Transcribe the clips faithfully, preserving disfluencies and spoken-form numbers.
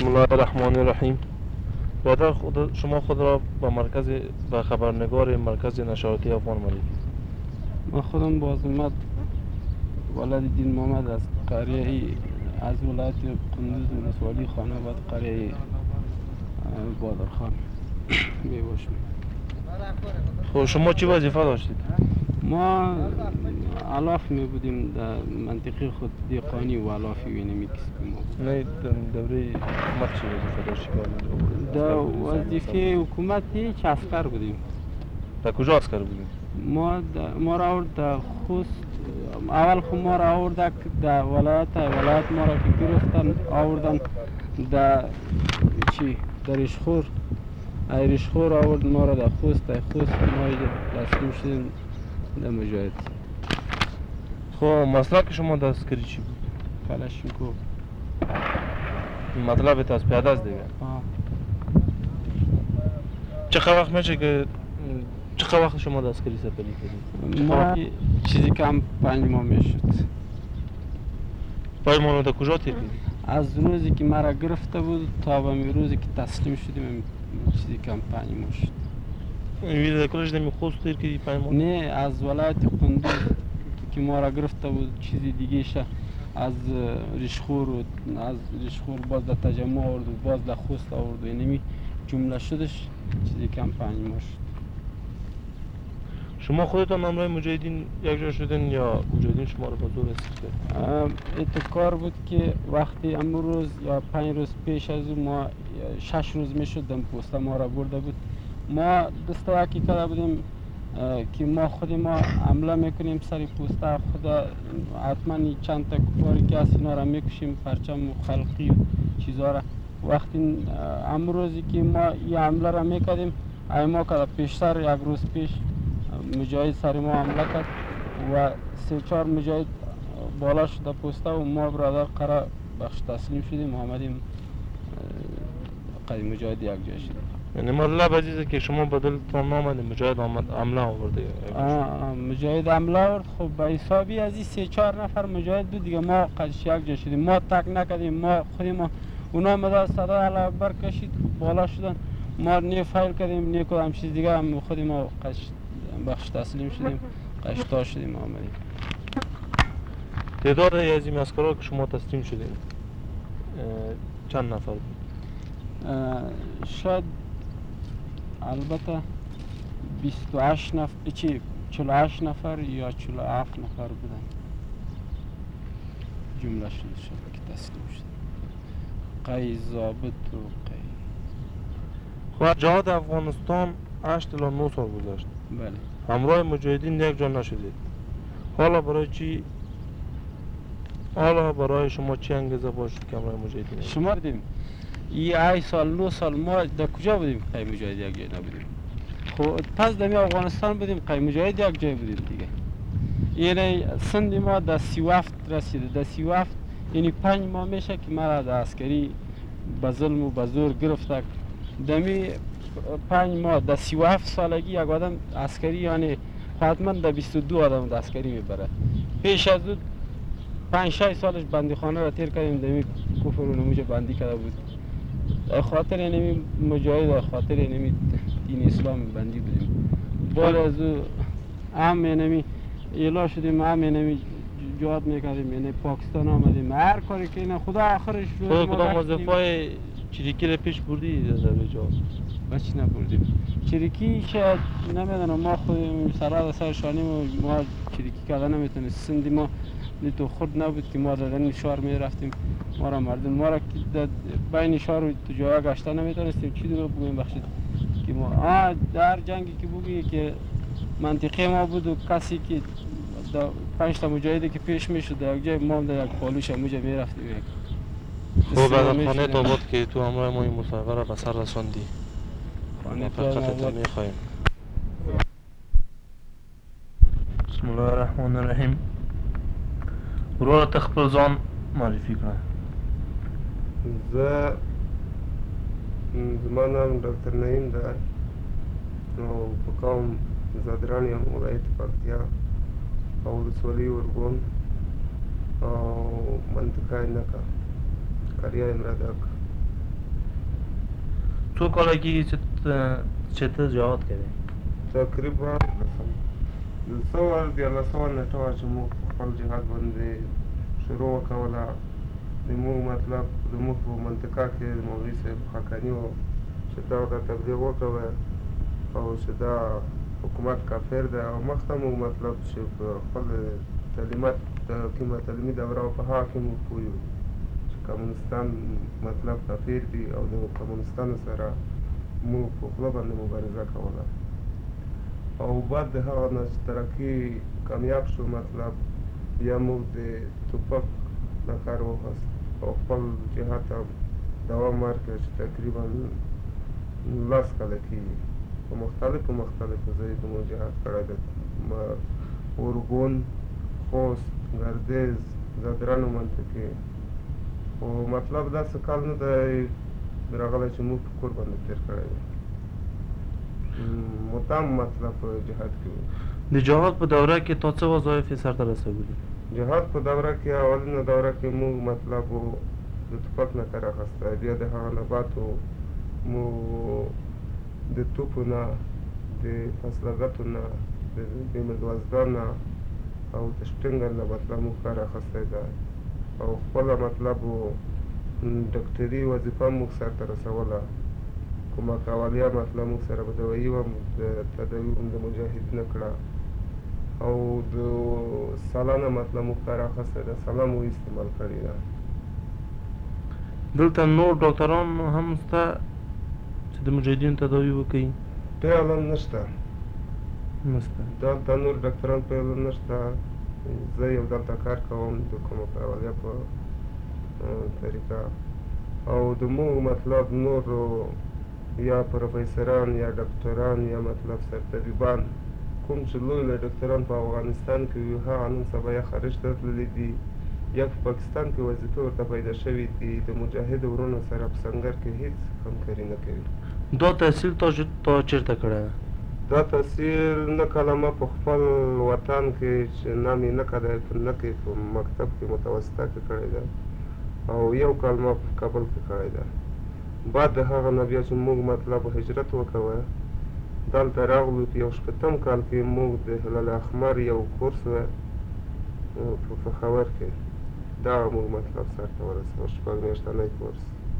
بسم الله الرحمن الرحیم. برادر خود شما خود را به مرکز به خبرنگار مرکز نشریاتی افغان معرفی. من خودم بازمت ولد دین محمد از قریه از ولایت قندوز ولسوالی خانه بعد قریه بادرخان می باشم. خب شما چی وظیفه داشتید؟ ما علاف می بودیم در منطقه خود دیقانی و علافی وینمی کسب ما. نه دوره حکومت چی وظیفه داشتی که در وظیفه حکومت هیچ عسکر بودیم. در کجا عسکر بودیم؟ ما ما را آورد در خوست. اول خود ما را آورد در ولایت ولایت ما را که گرفتن آوردن در چی در ریشخور ریشخور آورد ما را در خوست در خوست ما تسلیم شدیم در مجاهد. خب مسلک شما در عسکری چی بود؟ کلاشینکوف. مطلب از پیاده است دیگه. آه. چقدر وقت میشه که چقدر وقت شما در عسکری سپری کردید؟ ما چیزی کم پنج ماه میشد. پنج ماه در کجا تیر کردید؟ از روزی که مرا گرفته بود تا به می روزی که تسلیم شدیم چیزی کم پنج ماه شد. این در کلش نمی خوست تیر کردید پنج ماه؟ نه از ولایت قندوز که ما را گرفته بود چیزی دیگه شه از ریشخور و از ریشخور باز در تجمع آورد و باز در خوست آورد و اینمی جمله شدش چیزی کم پنج ماه شد. شما خودتان همراه مجاهدین یک جا شدین یا مجاهدین شما رو با زور اسیر کرد؟ این کار بود که وقتی امروز یا پنج روز پیش از اون ما شش روز میشد دم پوسته ما را برده بود. ما دسته یکی کرده بودیم که ما خود ما حمله میکنیم سر پوسته خدا حتما چند تا کفاری که هست اینا را میکشیم پرچم و خلقی و چیزا را. وقتی امروزی که ما این حمله را میکردیم ای ما که پیشتر یک روز پیش مجاهد سر ما حمله کرد و سه چهار مجاهد بالا شده پوسته و ما برادر قرار بخش تسلیم شدیم آمدیم قدیم مجاهد یک جای شدیم. یعنی مطلب عزیزه که شما بدلتان نامدیم مجاهد آمد حمله آورده؟ مجاهد حمله آورد. خب به حسابی از این سه چهار نفر مجاهد بود دیگه ما قدش یک جا شدیم. ما تک نکردیم ما خودیم ما اونا مدار صدا علا اکبر کشید بالا شدن ما نی فایل کردیم نی کدام چیز دیگه هم خودیم ما قدش بخش تسلیم شدیم قشتا شدیم آمدیم. تعداد از این عسکرها که شما تسلیم شدین چند نفر بود؟ شاید البته بیست و هشت نفر چی چهل و هشت نفر یا چهل و هفت نفر بودن جمله شده شد که تسلیم شد. قی ضابط و قی. خب جهاد افغانستان هشت الی نه سال گذشت. بله. همراه مجاهدین یک جا نشدید. حالا برای چی حالا برای شما چی انگیزه باشه که همراه مجاهدین؟ شما بودیم ای ای سال نه سال ما در کجا بودیم؟ قی مجاهد یک جای نبودیم. خب پس در افغانستان بودیم قی مجاهد یک جای بودیم دیگه. یعنی سند ما در سی و هفت رسیده. در سی و هفت یعنی پنج ماه میشه که مرا در عسکری به ظلم و به زور گرفته. دمی پنج ماه در سی و هفت سالگی یک آدم عسکری یعنی حتما در بیست و دو آدم در عسکری میبره. پیش از اون پنج شش سالش بندی خانه را تیر کردیم دمی کفر و نموجه بندی کرده بود. خاطر اینمی مجاهد خاطر اینمی دین اسلام بندی بودیم. بعد از هم اینمی ایلا شدیم هم اینمی جهاد میکردیم یعنی پاکستان آمدیم هر کاری که اینا خدا آخرش روز ما رفتیم. کدام وظیفه چریکی را پیش بردی در جهاد؟ بچه نبردیم. چریکی شاید نمیدونم ما خودم سراد سر شانیم و ما چریکی کردن نمیتونیم. سندی ما تو خود نبود که ما در شهر می رفتیم ما را مردم ما را بین شهر و تو جای گشته نمیتونستیم چی رو بگویم بخشید که ما آه در جنگی که بگویی که منطقه ما بود و کسی که پنج تا مجاهدی که پیش میشد در یک جای ما هم در یک پالوش همونجا می رفتیم. خب از خانه تا بود که تو همراه ما این مصاحبه را به سر رساندی. خانه تا می خواهیم. بسم الله الرحمن الرحیم. برو تخبر زان معرفی کنه. زه زما نام ډاکټر نعیم ده او په قوم زادران یم ولایت پکتیا او ولسوالي ورغون او منطقه نکه قریه امردک څو کاله کېږي چې ته- چې ته جهاد کوې؟ تقریبا د سوه دیارلس سوه نېټه وه چې موږ په خپل جهاد باندې شروع وکوله. د موږ مطلب د موږ په منطقه کې د مولوي صاحب خاقاني و چې دا ورته تبلیغ وکوه او چې دا حکومت کافر دی، او مخته موږ مطلب چې په خپل تعلیمات د کومه تعلیمي دوره وه په هغه کې موږ پوه یو چې کمونستان مطلب کافر دي او د کمونستانو سره موږ په خوله باندې مبارزه کوله. او بعد د هغه نه چې ترقي کامیاب شو مطلب بیا موږ د توپک نه کار واخیست او خپل جهاد ته دوام ورکړ چې تقریبا لس کاله کېږي. په مختلفو مختلفو ځایو کې مو جهاد کړی دی، اورګون، خوست، ګردیز، زدرانو منطقې. خو مطلب داسې کال نه دی راغلی چې موږ په کور باندې تېر کړی دی، مدام مطلب په جهاد کې وو. د جهاد په دوره کې تا څه وظایف یې سرته رسولي؟ جهاد په دوره کې اولینه دوره کې موږ مطلب د ټوپک نه کار اخیستی، بیا د هغه نه بعد موږ د توپو نه، د فاصله‌ګټو نه، د بیمه‌دوزده نه او د شټینګر نه مطلب موږ کار اخیستی دی، او خپله مطلب ډاکټري وظیفه موږ سرته رسوله. کومه قوالیه مطلب موږ سره به دوایي وه، د تداوي هم د مجاهدینو کړه، او د سالانه مطلب موږ کار اخیستی ده، سلا مو استعمال کړې ده. دلته نور ډاکټران هم شته چې د مجاهدینو تداوي وکوي؟ فعلا نشته، نشته. دلته نور ډاکټران فعلا نشته. زه یو دلته کار کوم د کومه قوالیه په طریقه، او د موږ مطلب نور یا پروفیسران یا ډاکټران یا مطلب سرطبیبان کوم چې لوی لوی ډاکټران په افغانستان کې وي، هغه نن سبا یا خارج ته تللي دي یا په پاکستان کې وظیفې ورته پیدا شوي دي، د مجاهدو ورونو سره په سنګر کې هېڅ همکاري نه کوي. دا تحصیل تا تا چېرته کړی ده؟ دا تحصیل نه کلمه په خپل وطن کې چې نام یې نه کده نه کې په مکتب کې متوسطه کې کړی ده، او یو کلمه په کابل کې کړی ده. بعد د هغه نه بیا چې موږ مطلب هجرت وکوه دلته راغلو، په یو شپېتم کال کې موږ د هلال احمر یو کورس و په پېښور کې، دغه موږ مطلب سرته ورسوه، شپږ میاشتنی کورس.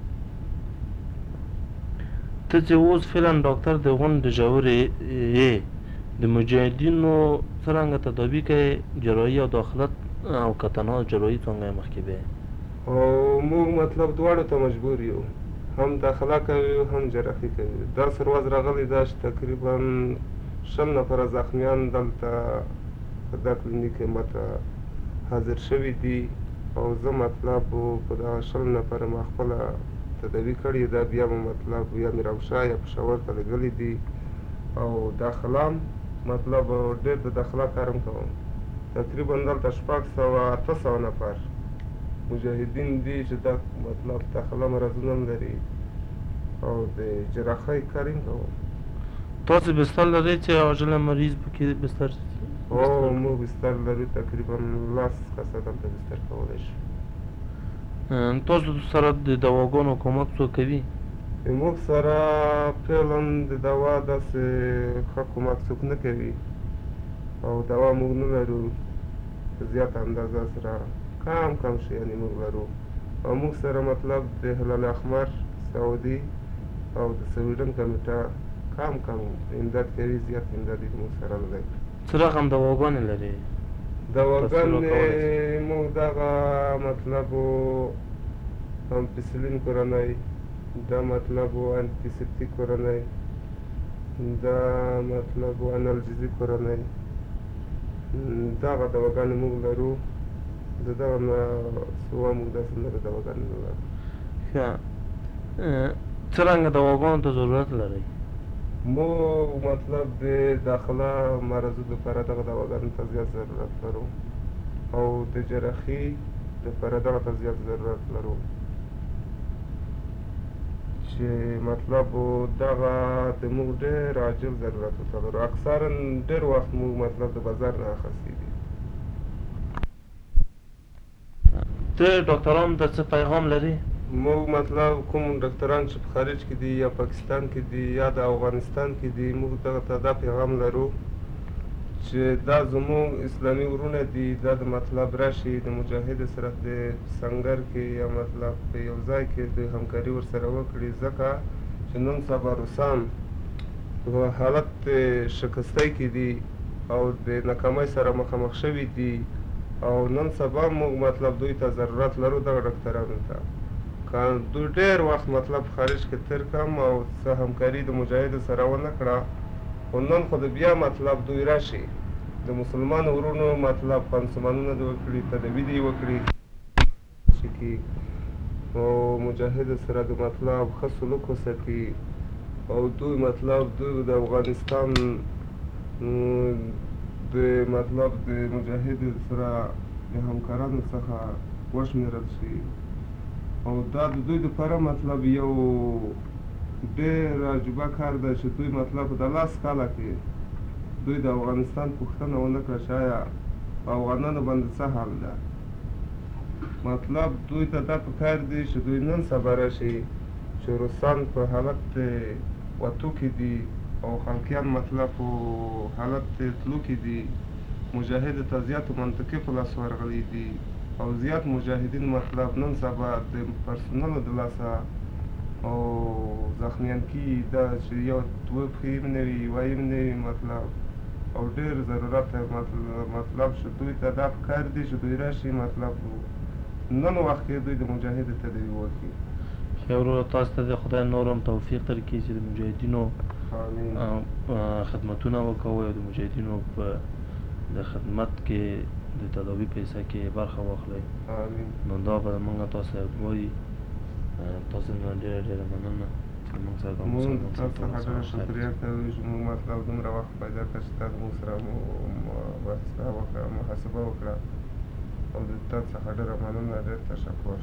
ته چې اوس فعلا ډاکټر د غونډې ژورې یې، د مجاهدینو څرنګه تداوي کوې؟ جراحي او داخلت او که تنها جراحي څنګه یې مخکې بیایې؟ او موږ مطلب دواړو ته مجبور یو، هم داخله کوي هم جراحي کوي. داسې ورځ راغلی ده چې تقریبا شل نفره زخمیان دلته په دا کلینیک کې ماته حاضر شوي دي، او زه مطلب په دغه شل نفره ما خپله تداوي کړې ده. بیا مو مطلب یا میرامشاه یا پېښور ته لېږلي دي، او داخله مطلب ډېر د داخله کار هم کوم. تقریبا دلته شپږ سوه اته سوه نفر مجاهدین دي چې دا مطلب داخله مرضونه هم لري، او د جراحۍ کار هم کوم. تاسې بستر لرئ چې عاجله مریض پکې بستر؟ او موږ بستر لرو، تقریبا لس کسه دلته بستر کولی شو. تاسو سره د دواګانو کومک څوک کوي؟ موږ سره فعلا د دوا داسې ښه کومک څوک نه کوي، او دوا موږ نه لرو په زیاته اندازه سره، کم کم شیانې موږ لرو. او موږ سره مطلب د هلال احمر، سعودي او د سویډن کمیټه کم کم امداد کوي، زیات امداد یې موږ سره نه دی. څه رقم دواګانې لري؟ دواګانې موږ دغه مطلب امپیسلین کورنۍ، دا مطلب انټیسپټیک کورنۍ، دا مطلب انالجیزي کورنۍ، دغه دواګانې موږ لرو. د دغه نه سوا موږ داسې نورې دواګانې نه لرو. ښه، څرنګه دواګانو ته ضرورت لرئ؟ موږ مطلب د داخله مرضو لپاره دغه دواګانو ته زیات ضرورت لرو، او د جراحي لپاره دغه ته زیات ضرورت لرو، چې مطلب دغه د موږ ډېر عاجل ضرورت ورته لرو. اکثرا ډېر وخت موږ مطلب د بازار نه اخیستي دي. ته ډاکټرانو ته څه پیغام لرې؟ موږ مطلب کوم ډاکټران چې په خارج کې دي یا پاکستان کې دي یا د افغانستان کې دي، موږ دغه ته دا پیغام لرو چې دا زموږ اسلامي ورونه دي، دا د مطلب راشي د مجاهد سره د سنګر کې یا مطلب په یو ځای کې د همکاري ورسره وکړي، ځکه چې نن سبا روسان په حالت شکستی کې دي او د ناکامۍ سره مخامخ شوي دي، او نن سبا موږ مطلب دوی ته ضرورت لرو دغه ډاکټرانو ته. که دوی ډېر وخت مطلب خارج کې تېر کړم او څه همکاري د مجاهدو سره ونه کړه، خو نن خو د بیا مطلب دوی راشي د مسلمانو ورونو مطلب پنسمانونه دې وکړي، تداوي دې وکړي چې او مجاهدو سره د مطلب ښه سلوک وساتي، او دوی مطلب دوی د افغانستان د مطلب د مجاهدو سره د همکارانو څخه وشمېرل شي، او دا د دوی دپاره مطلب یو ډېر عجیبه کار دی چې دوی مطلب د لاس کاله کې دوی د افغانستان پوښتنه ونه کړه چې آیا په افغانانو باندې څه حال ده. مطلب دوی ته دا پکار دی چې دوی نن سبا راشي چې روسان په حالت وتو کې دي او خلقیان مطلب په حالت تلو کې دي، مجاهدو ته زیاتو منطقې په لاس ورغلي دي، او زیات مجاهدین مطلب نن سبا د پرسونلو د لاسه او زخمیان کېږي، دا چې یو دوه پښې یې نه وي یوه یې نه وي مطلب، او ډېر ضرورت مطلب چې دوی ته دا پکار دي چې دوی راشي مطلب نن وخت کې دوی د مجاهدو تداوي وکړي. ښه وروره، تاسو ته د خدای نور هم توفیق درکړي چې د مجاهدینو خدمتونه وکوئ او د مجاهدینو په د خدمت کې د تداوي پیسه کې برخه واخلئ. نو دا به موږ تاسو ته وایي. تاسو نه ډېره ډېره مننه چې موږ سره دا موږ تاسو څخه ډېره شکریه کوو چې موږ مطلب دومره وخت پیدا کړ چې تاسو موږ سره مباحثه وکړه محاسبه وکړه، او د تاسو څخه ډېره مننه، ډېر تشکر.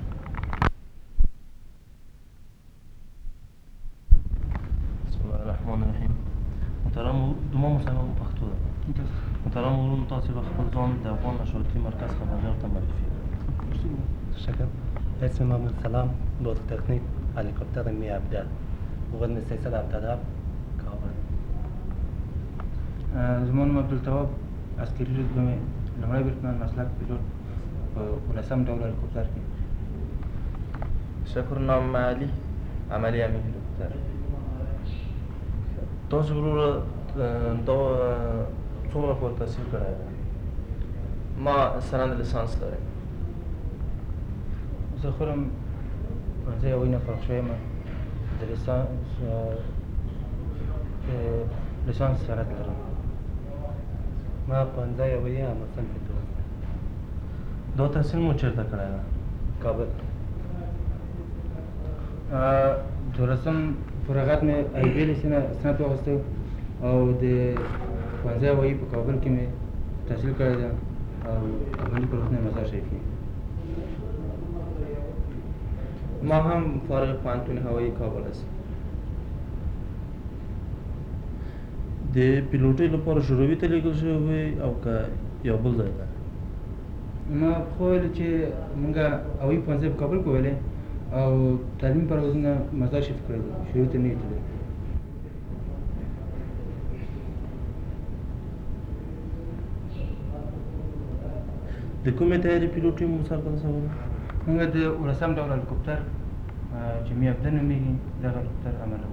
بسم الله الرحمن الرحیم. محترم دوما مسلمان پښتو ده. محترم ورونو، تاسو به خپل ځان د افغان نشراتي مرکز خبرنګار ته معرفي کړئ. شكرا. اسمي محمد سلام، لغة تقنية هليكوبتر مية عبدال، مغني سلسلة عبدالهاب كابل. زما نوم عبدالتواب، عسکري رتبه مې لومړی برتمان مسلک پیلوټ په ولسم ډول هلیکوپتر کې. شکر نام علي، عملي امیر هلیکوپتر. تاسو وروره دا څومره پورې تحصیل کړی دی؟ ما سند لیسانس لرم. زه خودم زه یوې نه فارغ شوی یم، د لیسانس لیسانس سند لرم. ما پنځه یوې امرسن کې دا تحصیل مو چېرته کړی دی؟ کابل. دولسم فراغت مې آی بي ایل نه سند واخیسته، او د پنځه یوې په کابل کې مې تحصیل کړی دی، او عملي په روغتون مزار شریف کې. ما هم فارغ پوهنتون هوایی کابل است. د پیلوټۍ لپاره شوروي ته لېږل شوی وی او که یو بل ځای ته؟ ما خو ویل چې مونږ هوایي پوهنځی په کابل کې ویلی، او تعلیم پروازونه مزار شریف کړی دي، شروع ته نه یې تللی. د کومې تیارې پیلوټۍ مو سر ته رسوله؟ مونږ د ولسم ډول هلیکوپتر چې مې ابده نومېږي دغه هلیکوپتر عملوو.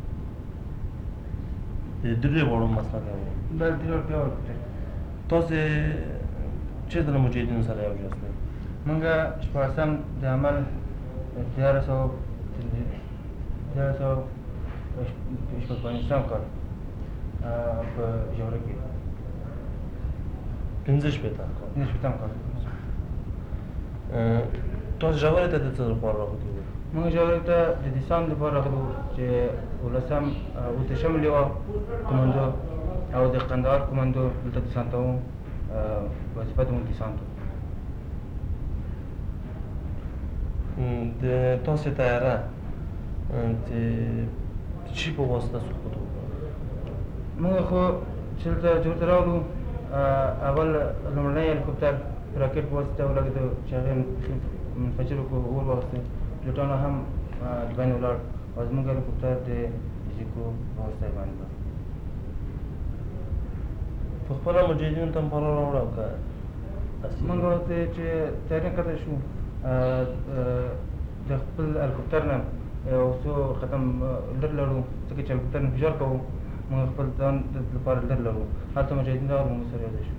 د درې واړو مسلک و؟ دا درې وړتیا هلیکوپتر. تاسې چېرته له مجاهدینو سره یو ځای شوئ؟ مونږ شپاړسم د عمل دیارلس سوه دیارلس سوه شپږ پنځوسم کال په ژوره کې پنځه شپېته کال. پنځه شپېتم کال. تاسو ژورې ته د څه لپاره راغلي وئ؟ مونږ ژورې ته د دیسان لپاره راغلي وو چې ولسم اوتشم لیوا کمانډو او د قندهار کمانډو دلته دیسان ته وو، وظیفه زموږ دیسان ته. د تاسې طیاره د چی په واسطه سقوط وکړ؟ مونږ خو چې دلته جوړ ته راغلو، اول لومړنی هلیکوپتر راکټ په واسطه ولګېدو چې هغې منفجر وکړو، اور واخیسته، پلیټانو هم د باندې ولاړ او زموږ هلیکوپټر د ایزیکو په واسطه یې باندې ولاړ. په خپله مجاهدینو ته هم پناه راوړه او که موږ ورته چې تیاری کړی شو د خپل هلیکوپټر نه یو څو قدم لر لرو، ځکه چې هلیکوپټر نه فشار کوو، موږ خپل ځان لپاره لر لرو، هلته مجاهدین راغلل، موږ سره یو ځای شو.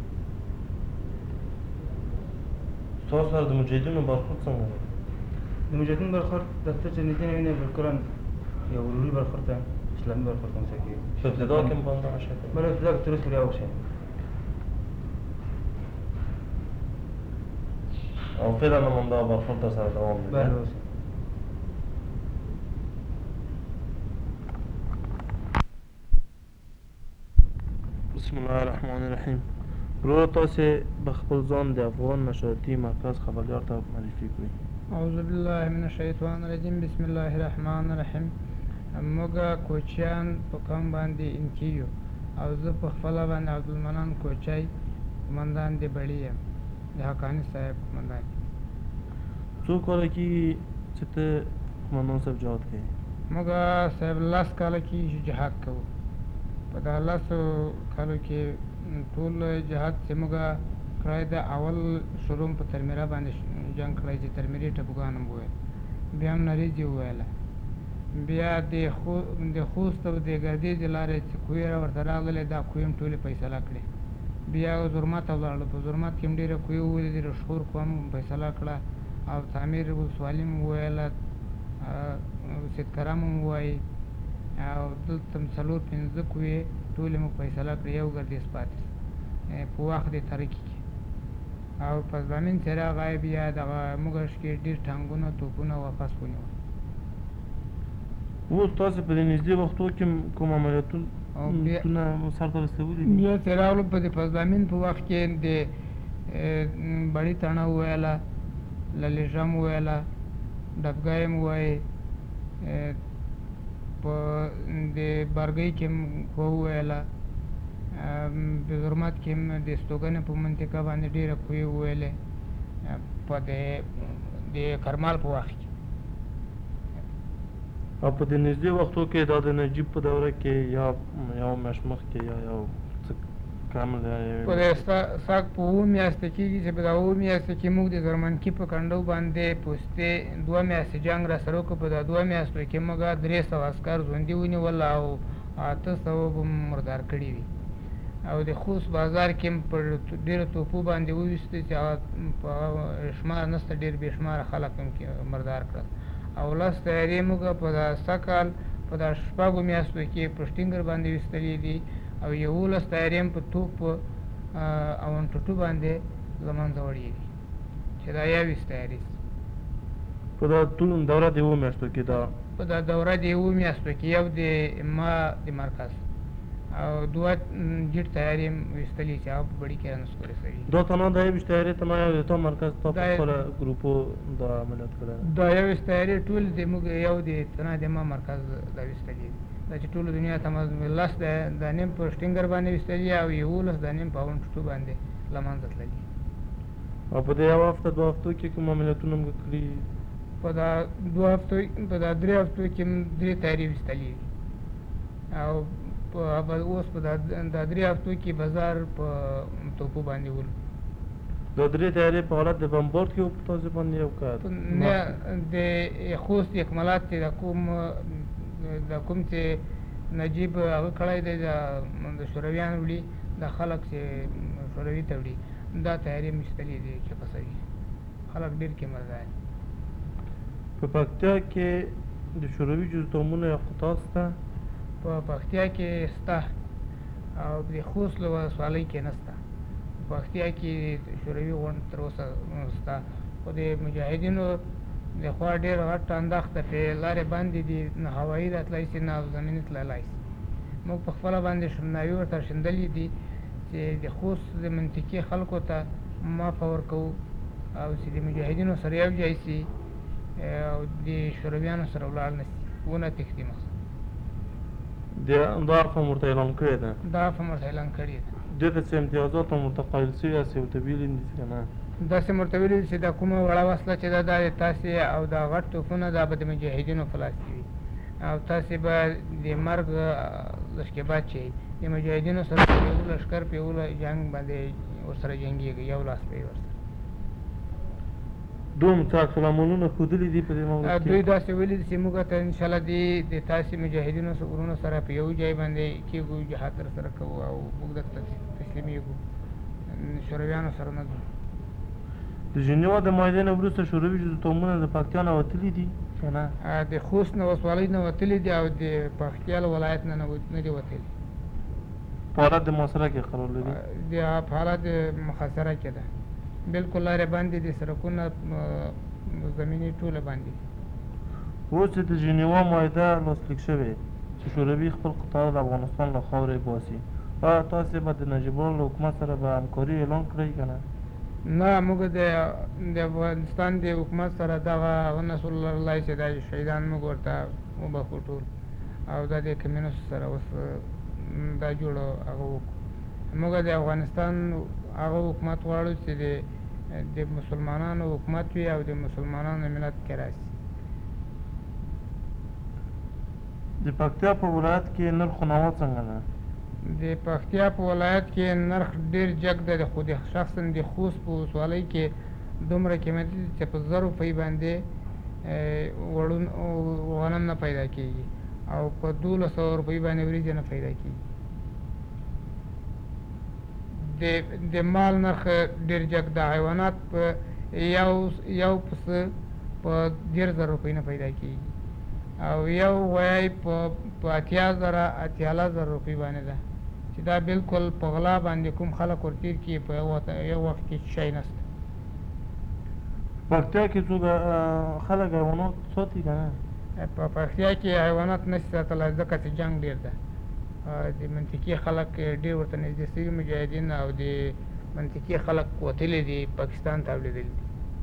ستاسو سره د مجاهدینو برخورد څنګه دی؟ د مجاهدینو برخورد دفتر چې نږدې نه وینئ بالکلا یو وروري برخورد ده، اسلامي برخورد ته موسی کېږي. په ابتدا کې هم په همدغه شکل بله ابتدا کې تر اوسه پورې هغه شی او فعلا هم همدغه برخورد در سره دوام لري. بله اوس بسم الله الرحمن الرحیم. وروره تاسې به خپل ځان د افغان نشراتي مرکز خبریال ته معرفي کړئ. اعوذ بالله من الشیطان الرجیم. بسم الله الرحمن الرحیم. موږ کوچیان په قوم باندې انکیو او زه په خپله باندې عبدالمنان کوچی قمندان د بړي یم، د حقاني صاحب قمندان. څو کاله کېږي چې ته قمندان صاحب جهاد کوې؟ موږ صاحب لس کاله کېږي چې جهاد کوو. په دغه لسو کالو کې ټول جهاد چې موږ کړی د اول شروع په ترمیره باندې جنګ کړی چې ترمیرې ټپوګان هم وویل، بیا هم نریځې وویله، بیا د خو د خوست او د ګردیز لارې چې کوهي را ورته راغلې، دا کوهي هم ټولې فیصله کړې. بیا زرمت ته ولاړو، په زرمت کې هم ډېره کوهي وویلې، د رشخور کوه هم فیصله کړه او تعمیر ولسوالي هم وویله، سیدکرم هم ووایي او دلته هم څلور پنځه کوهي ټولې موږ فیصله کړې، یو ګردیز پاتې په وخت د ترکي کې. او په زمین چې راغی بیا دغه موږ کې ډېر ټانګونه توپونه واپس ونیول. اوس تاسې په دې نږدې وختو کې کوم عملیاتونه سرته رسولي دي؟ بیا چې راغلو په د پزامین په وخت کې د بړي تڼه وویله، للیژم وویله، ډبګی م ووایي، په د بارګۍ کې م وویله، په زرمت کې م د ستوګنې په منطقه باندې ډېره کوهي وویلې، په د کرمال په وخت کې. او په دې نږدې وختو کې دا د نجیب په دوره کې یا یو میاشت مخکې یا یو څه کم په د ساک په اووه میاشتې کېږي چې په دا اووه میاشتې کې موږ د زرمنکي په کنډو باندې پوستې دوه میاشتې جنګ را سره وکړو. په دا دوه میاشتو کې موږ درې سوه عسکر ژوندي ونیول او اته سوه به مردار کړي وي. او د خوست بازار کې هم پر ډېرو توپو باندې وویستې چې هغه په شمار نسته، ډېر بې شماره خلک هم مردار کړل. او لس تیارې موږ په دا سږ کال په دا شپږو میاشتو کې په شټینګر باندې ویستلي دي او یولس تیارې هم په توپ او انټوټو باندې له منځه وړي دي چې دا یویشت تیارې په دا ټول دوره د اووه میاشتو کې دا په دا دوره د اووه میاشتو کې یو د ما د مرکز او دوه جیټ تیارې هم ویستلي چې هغه په بړي کې رانسکورې سوي. دا تنها دا یویشت تیارې تنها یو د تا مرکز تا په خپله ګروپو دا عملیات کړی دا یویشت تیارې ټول د موږ یو د تنها د ما مرکز دا ویستلي دي. دا چې ټولو دنیا ته لس دا نیم په شټینګر باندې ویستلي او یولس دا نیم په اونټوټو باندې له منځه تللي. او په دې یو هفته دوه هفتو کې کوم عملیاتونه مو کړي؟ په دا دوه هفتو په دا درې هفتو کې هم درې تیارې ویستلي دي او په اوس په دا درې هفتو کې بازار په توپو باندې ولو. دا درې تیارې په حالت د بمبارد کې وو په تاسې باندې یو که نه د خوست اکمالات چې د کوم د کوم چې نجیب هغه کړی دی د شورویانو وړي دا خلک چې شوروي ته وړي دا تیارې مې ایستلي دي چې قصوي خلک ډېر کې مردار دي. په پکتیا کې د شوروي جزدامونو یا قطع شته؟ په پکتیا کې شته او د خوست له ولسوالۍ کې نه شته. په پکتیا کې شوروي غونډ تر اوسه شته خو د مجاهدینو د خوا ډېر غټ انداخته پرې لارې بندې دي، نه هوایي راتلی شي نه زمیني تللی شي. موږ په خپله باندې شناوي ورته شیندلي دي چې د خوست د منطقې خلکو ته معافه ورکوو او چې د مجاهدینو سره یو ځای شي او د شورویانو سره ولاړ نه شي ونه تښتي مخ. دا عفو ورته اعلان کړې ده؟ دا عفو ورته اعلان کړې ده. دې ته څه امتیازات هم ورته قایل شوي یاستې ورته ویلي دي که نه؟ داسې ورته ویلي چې دا کومه وړه وسله چې ده دا د تاسې او دا غټ توپونه دا به د مجاهدینو په لاس کې وي او تاسې به د مرګ لشکېبات چې د مجاهدینو سره په یو لښکر په یو جنګ باندې ورسره جنګېږي، یو لاس به یې ورسره. دوه عکس العملونه ښودلي دي په دې مورد کې؟ دوی داسې ویلي دي چې موږ ته انشاءالله د د تاسې مجاهدینو ورونو سره په یو ځای باندې کېږو، جهاد ترسره کوو او موږ درته تسلیمېږو، شورویانو سره نه ځو. د ژنیوا د معاهدې نه وروسته شوروي اتومونه د پکتیا نه وتلي دي که نه؟ د خوست نه ولسوالۍ نه وتلي دي او د پکتیا له ولایت نه نه دي وتلي. په حالت د محاصره کې قرار لري؟ د په حالت د محاصره کې ده، بلکل لارې باندې د سړکونه زمینې ټوله باندې. اوس چې د ژنیوا معاهده لاسلیک شوې چې شوروي خپل قطار د افغانستان له خاورې باسي، آیا تاسې به د نجیب الله له حکومت سره به همکاري اعلان کړئ که نه؟ نه، موږ د د افغانستان د حکومت سره دغه هغه نصر الله چې دا شهیدان موږ ورته وبخو ټول او دا د کمیونستو سره اوس دا جوړه هغه وکړو. موږ د افغانستان هغه حکومت غواړو چې د د مسلمانانو حکومت وي او د مسلمانانو ملت کې راشي. د پکتیا په ولایت کې نرخ و نوا څنګه ده؟ د پکتیا په ولایت کې نرخ ډېر جګ دی، خو د شخصا د خوست په ولسوالۍ کې دومره قیمتي دي چې په زر روپۍ باندې وړون غنم نه پیدا کېږي او په دولس سوه روپۍ باندې وریجې نه پیدا کېږي. د د مال نرخ ډېر جګ د حیوانات په یو یو پسه په ډېر زر روپۍ نه پیدا کېږي او یو غویی په په اتیا زره اتیاله زر روپۍ باندې ده چې دا بلکل په غلا باندې کوم خلک ورتېر کړي په یو وخت کې شی نشته. پکتیا کې څوک خلک حیوانات ساتي که نه؟ په پکتیا کې حیوانات نشي ساتلی ځکه چې جنګ ډېر ده. د منطقې خلک ډېر ورته نږدې سوي مجاهدین او د منطقې خلک وتلي دي پاکستان ته اولېدلي دي.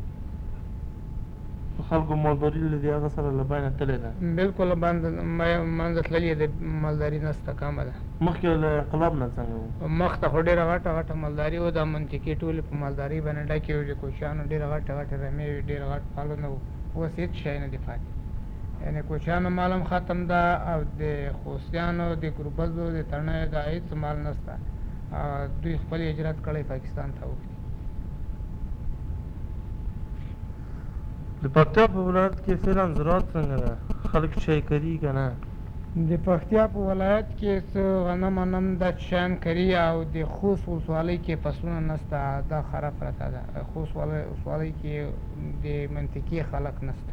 خلکو مالداري له دې هغه سره له بینه تللې ده؟ بلکل منځه تللې ده، مالداري نشته، کمه ده. مخکې له انقلاب نه څنګه وو؟ مخته خو ډېره غټه غټه مالداري وه، دا منطقې ټولې په مالداري باندې ډکې وې، د کوچیانو ډېره غټه غټه رمې وې، ډېر غټ فالونه وو. اوس هېڅ شی نه دي پاتې، یعنې کوچیانو مال هم ختم ده او د خوستیانو د ګربزو د تڼیو دا هېڅ مال نشته. دوی خپل هجرت کړی پاکستان ته اوښتي. د پکتیا په ولایت کې فعلا زراعت څنګه ده؟ خلک شی کري که نه؟ د پکتیا په ولایت کې څه غنم انم دا شیان کري او د خوست ولسوالۍ کې فصلونه نشته، دا خراب پرته ده. خوست ولسوالۍ کې د منطقې خلک نشته.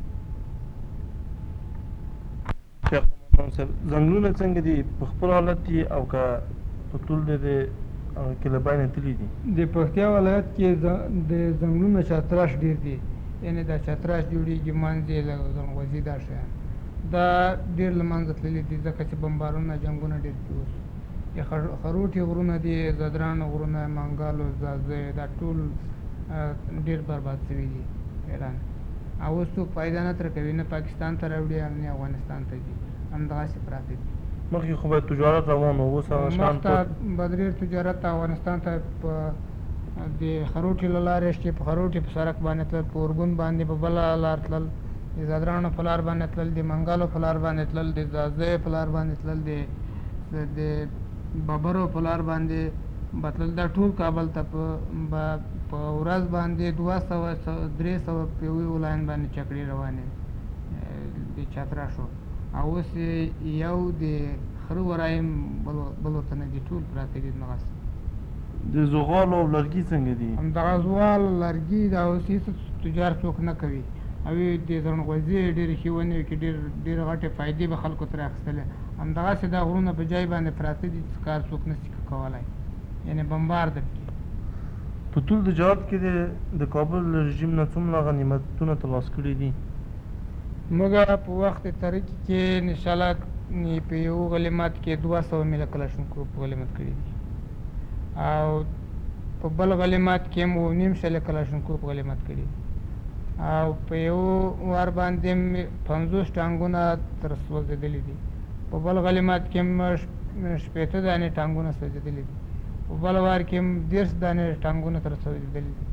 ځنګلونه څنګه دي؟ په خپل حالت دي او که په ټول د دې کې له بینه تللي دي؟ د پکتیا ولایت کې د ځنګلونه چتراش ډېر دي، یعنې دا چتراش جوړېږي منځ یې له ځنغوزي دا شیان دا ډېر له منځه تللي دي ځکه چې بمبارونه جنګونه ډېر دي. اوس د خروټي غرونه دي، زدران غرونه، منګالو، زازې دا ټول ډېر برباد شوي دي ایران. او اوس څوک فایده نه ترې کوي، نه پاکستان ته راوړي نه افغانستان ته ځي، همدغسې پراته دي. مخکې خو به تجارت روان و، اوس هغه شیان مخته به ډېر تجارت افغانستان ته په د خروټي له لارې چې په خروټي په سړک باندې تلل، په اورګون باندې په بله لار تلل، د زدرانو په لار باندې تلل، د منګلو په لار باندې تلل، د زازیو په لار باندې تلل، د ببرو په لار باندې به تلل. دا ټول کابل ته په ورځ باندې دوه سوه درې سوه په یوې لاین باندې چکرې روانې د چتراشو. او اوس یو د خره ورایم بل ورته نه دي، ټول پراته دي همغسې. د زغال او لرګي څنګه دي؟ همدغه زغال لرګي دا اوس هېڅ تجار څوک نه کوي او د زڼغوزي ډېرې ښې ونې کې ډېر ډېرې غټې فایدې به خلکو ترې اخیستلې. همدغسې دا غرونه په جای باندې پراته دي چې کار څوک نشي کولی، یعنې بمبار ده پکې. په ټول د جهاد کې د کابل رژیم نه څومره غنیمتونه ترلاسه کړي دي؟ موږ په وخت ترقي کې انشاءالله په یو غنیمت کې دوه سوه میله کلاشینکوف غنیمت کړي دي او په بل غنیمت کې هم اوه نیم شله کلاشینکوف غنیمت کړي دي او په یو وار باندې پنځوس ټانګونه تر سوځېدلي دي. په بل غنیمت کې هم شپېته دانې ټانګونه سوځېدلي دي. په بل وار کې هم دېرش دانې ټانګونه تر سوځېدلي دي.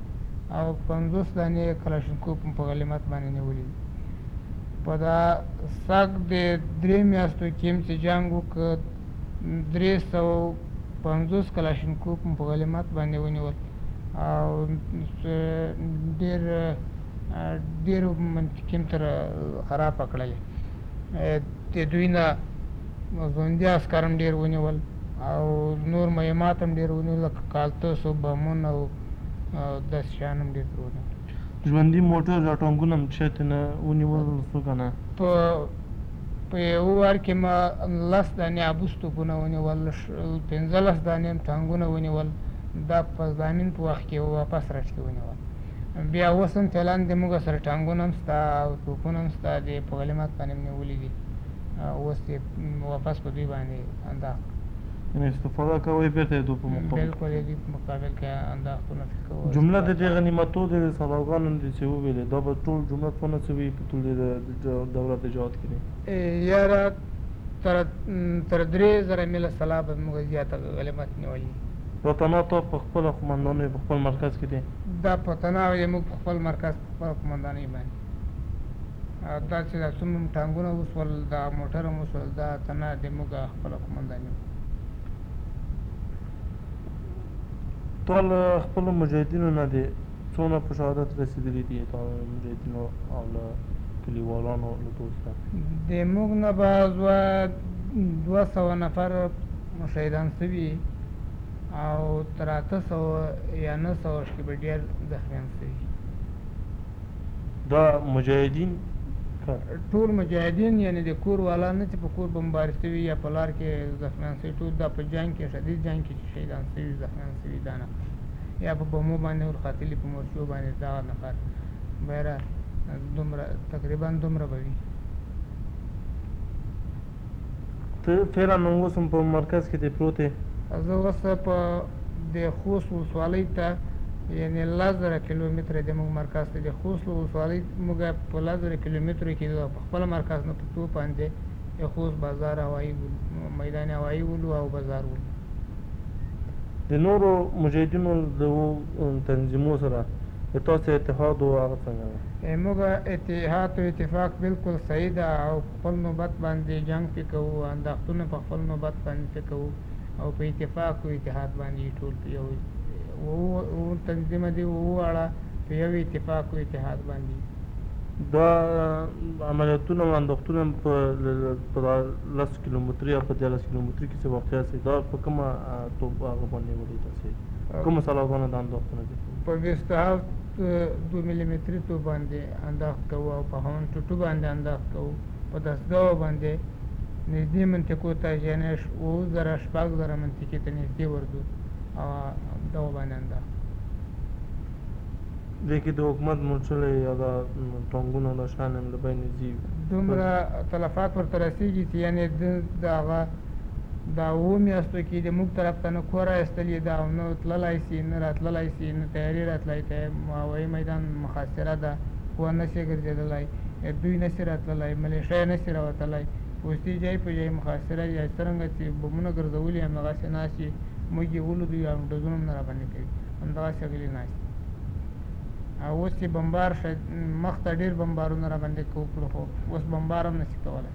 او پنځوس دانې کلاشینکوف په غلیمت باندې نیولي دي. په دا سږ د درې میاشتو کې هم چې جنګ وکړ درې سوه پنځوس کلاشینکوف په غلیمت باندې ونیول او ډېر ډېرو منطقې هم تر خراب کړلې. د دوی نه ژوندي عسکر هم ډېر ونیول او نور مهمات هم ډېر ونیول لکه کالتوس او بمونه او داسې شیان هم ډېر تر ونیول. ژوندي موټر یا ټانکونه هم شاید نه ونیول څو که نه په په یو وار کې ما لس دانې ابوس توپونه ونیول، پنځلس دانې هم ټانکونه ونیول. دا په زامین په وخت کې واپس راشي ونیول. بیا اوس هم فعلا د موږ سره ټانکونه هم شته او توپونه هم شته، د په غلیمت باندې هم نیولي دي. اوس یې واپس په دوی باندې انداخت یعنې استفاده کوئ بېرته یې دوی په مقابل بلکل یې دوی په مقابل کې انداختونه کوو. جمله د دې غنیمتو د سلاګانو دې چې وویلې دا به ټول جمله څونه څه وي په ټول د دولت جهاد کې دي؟ یاره تر تر درې زره میله سلا به موږ زیاته غلیمت نیولي. دا تناته په خپله قمندانۍ په خپل مرکز کې دی؟ دا په تناو یې موږ په خپل مرکز په خپله قمندانۍ باندې دا چې دا څومره ټانکونه وسول دا موټر هم وسول دا تنا د موږ خپله قمنداني وه. تا له خپلو مجاهدینو نه دې څومره په شهادت رسېدلي دي تا مجاهدینو او له کلیوالانو له دوسته؟ د موږ نه به دوه دوه سوه نفر شهیدان شوي او تر اته سوه یا نه سوه کې به ډېر زخمیان شوي. دا مجاهدین ټول مجاهدین یعنې د کور والا نه چې په کور بمبار شوي یا په لار کې زخمیان شوي، ټول دا په جنګ کې شدید جنګ کې چې شهیدان شوي زخمیان شوي دا نفر یا په بمو باندې ورختلي په مورچو باندې دغه نفر بهره دومره تقریبا دومره به وي. ته فعلا اوس هم په مرکز کې دی پروت یې؟ زه اوس په د خوست ولسوالۍ ته یعنې لس زره کیلومتره د موږ مرکز ته د خوست ولسوالۍ موږ په لس زره کیلومترو کې په خپل مرکز نه په توپ باندې د خوست بازار هوایي میدان هوایي ولو او بازار ولو. د نورو مجاهدینو د تنظیمو سره د تاسو اتحاد او هغه څنګه ده؟ موږ اتحاد او اتفاق بالکل صحیح ده او په خپل نوبت باندې جنګ پې کوو، انداختونه په خپل نوبت باندې پې کوو او په اتفاق او اتحاد باندې ټول په یو اووه تنظیمه دي اوواړه په یو اتفاق او اتحاد باندې. دا عملیاتونه او انداختونه په لس کیلومتري یا په دیارلس کیلومتري کې څه واقع شي دا په کومه توپ هغه باندې ولې تاسې کومه سلاګانه د انداختونه دي؟ په ویسټهاوس دو ملي متري توپ باندې انداخت کوو او په هون ټوټو باندې انداخت کوو. په دستګاو باندې نږدې منطقو ته یعنې اووه زره شپږ زره منطقې ته نږدې ورځو او دغو باندې انداخت. دې کې د حکومت مورچلې یا د ټانکونو دا شیان هم له بینې ځي دومره تلفات ورته رسېږي چې یعنې د هغه دا اووه میاشتو کې د موږ طرف ته نه کور ایستلي ده او نه تللی سي نه راتللی سي نه تیاري راتلی ته هوایي میدان محاصره ده خو نه شي ګرځېدلی دوی نه شي راتللی ملیشه یې نه شي راوتلی پوستي ځای په ځای محاصره یا څرنګه چې بمونه ګرځولي همدغسې ناست وي موږ یې ولو او ډزونه هم نه راباندې کوي همدغسې غلي ناست او اوس چې بمبار شد مخته ډېر بمبارونه راباندې وکړو خو اوس بمبار هم نشي کولی.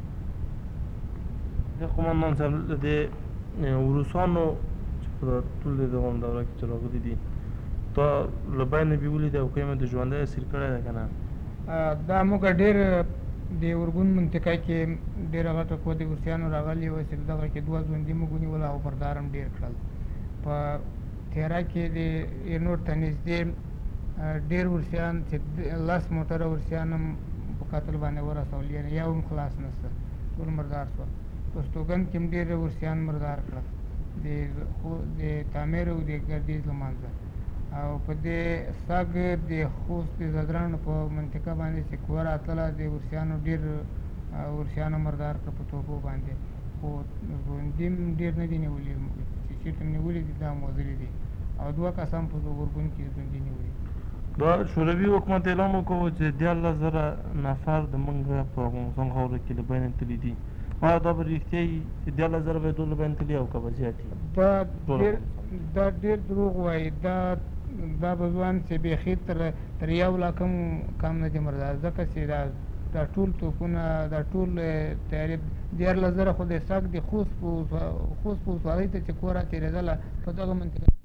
د قمندان صاحب د روسانو چې په ټول د دغه دوره کې چې راغلي دي تا له بینه بې ولیدې او که یې د ژوندی اسیر کړی دی که نه؟ دا موږ ډېر د ارګون منطقه کې ډېره غټه قوه د روسیانو راغلي وه چې دغه کې دوه ژوندي موږ ونیول او بردار هم ډېر کړل. په تیرا کې د اینور ته نږدې ډېر ورسیان چې لس موټره ورسیان هم په قتل باندې ورسول یعنې یو هم خلاص نشته ټول مردار شول. په ستوګن کې هم ډېر ورسیان مردار کړل د تعمیر او د ګردیز له منځه او په دې سږ د خوست د زدرانو په منطقه باندې چې قوه راتله د ورسیانو ډېر ورسیانو مردار کړه په توپو باندې خو ژوندي هم ډېر نه دي نیولي چې چېرته هم نیولي دي دا هم وژلي دي او دوه کسان په اورګون کې ژوندي نیولي. دا شوروي حکومت اعلان وکړو چې دیارلس زره نفر د موږ په افغانستان خاوره کې له بینه تللي دي. آیا دا به رښتیا وي چې دیارلس زره به یې ټول له بینه تللي او که به زیات وي؟ دا ډېر دا ډېر دروغ وایي. دا دا به ځوان چې بیخي تر تر یو لاکه هم کم نه دي مردار، ځکه چې دا دا ټول توپونه دا ټول تیارې دیارلس زره خو د ساک د خوست په خوست په ولسوالۍ ته چې کور راتېرېدله په دغه منطقه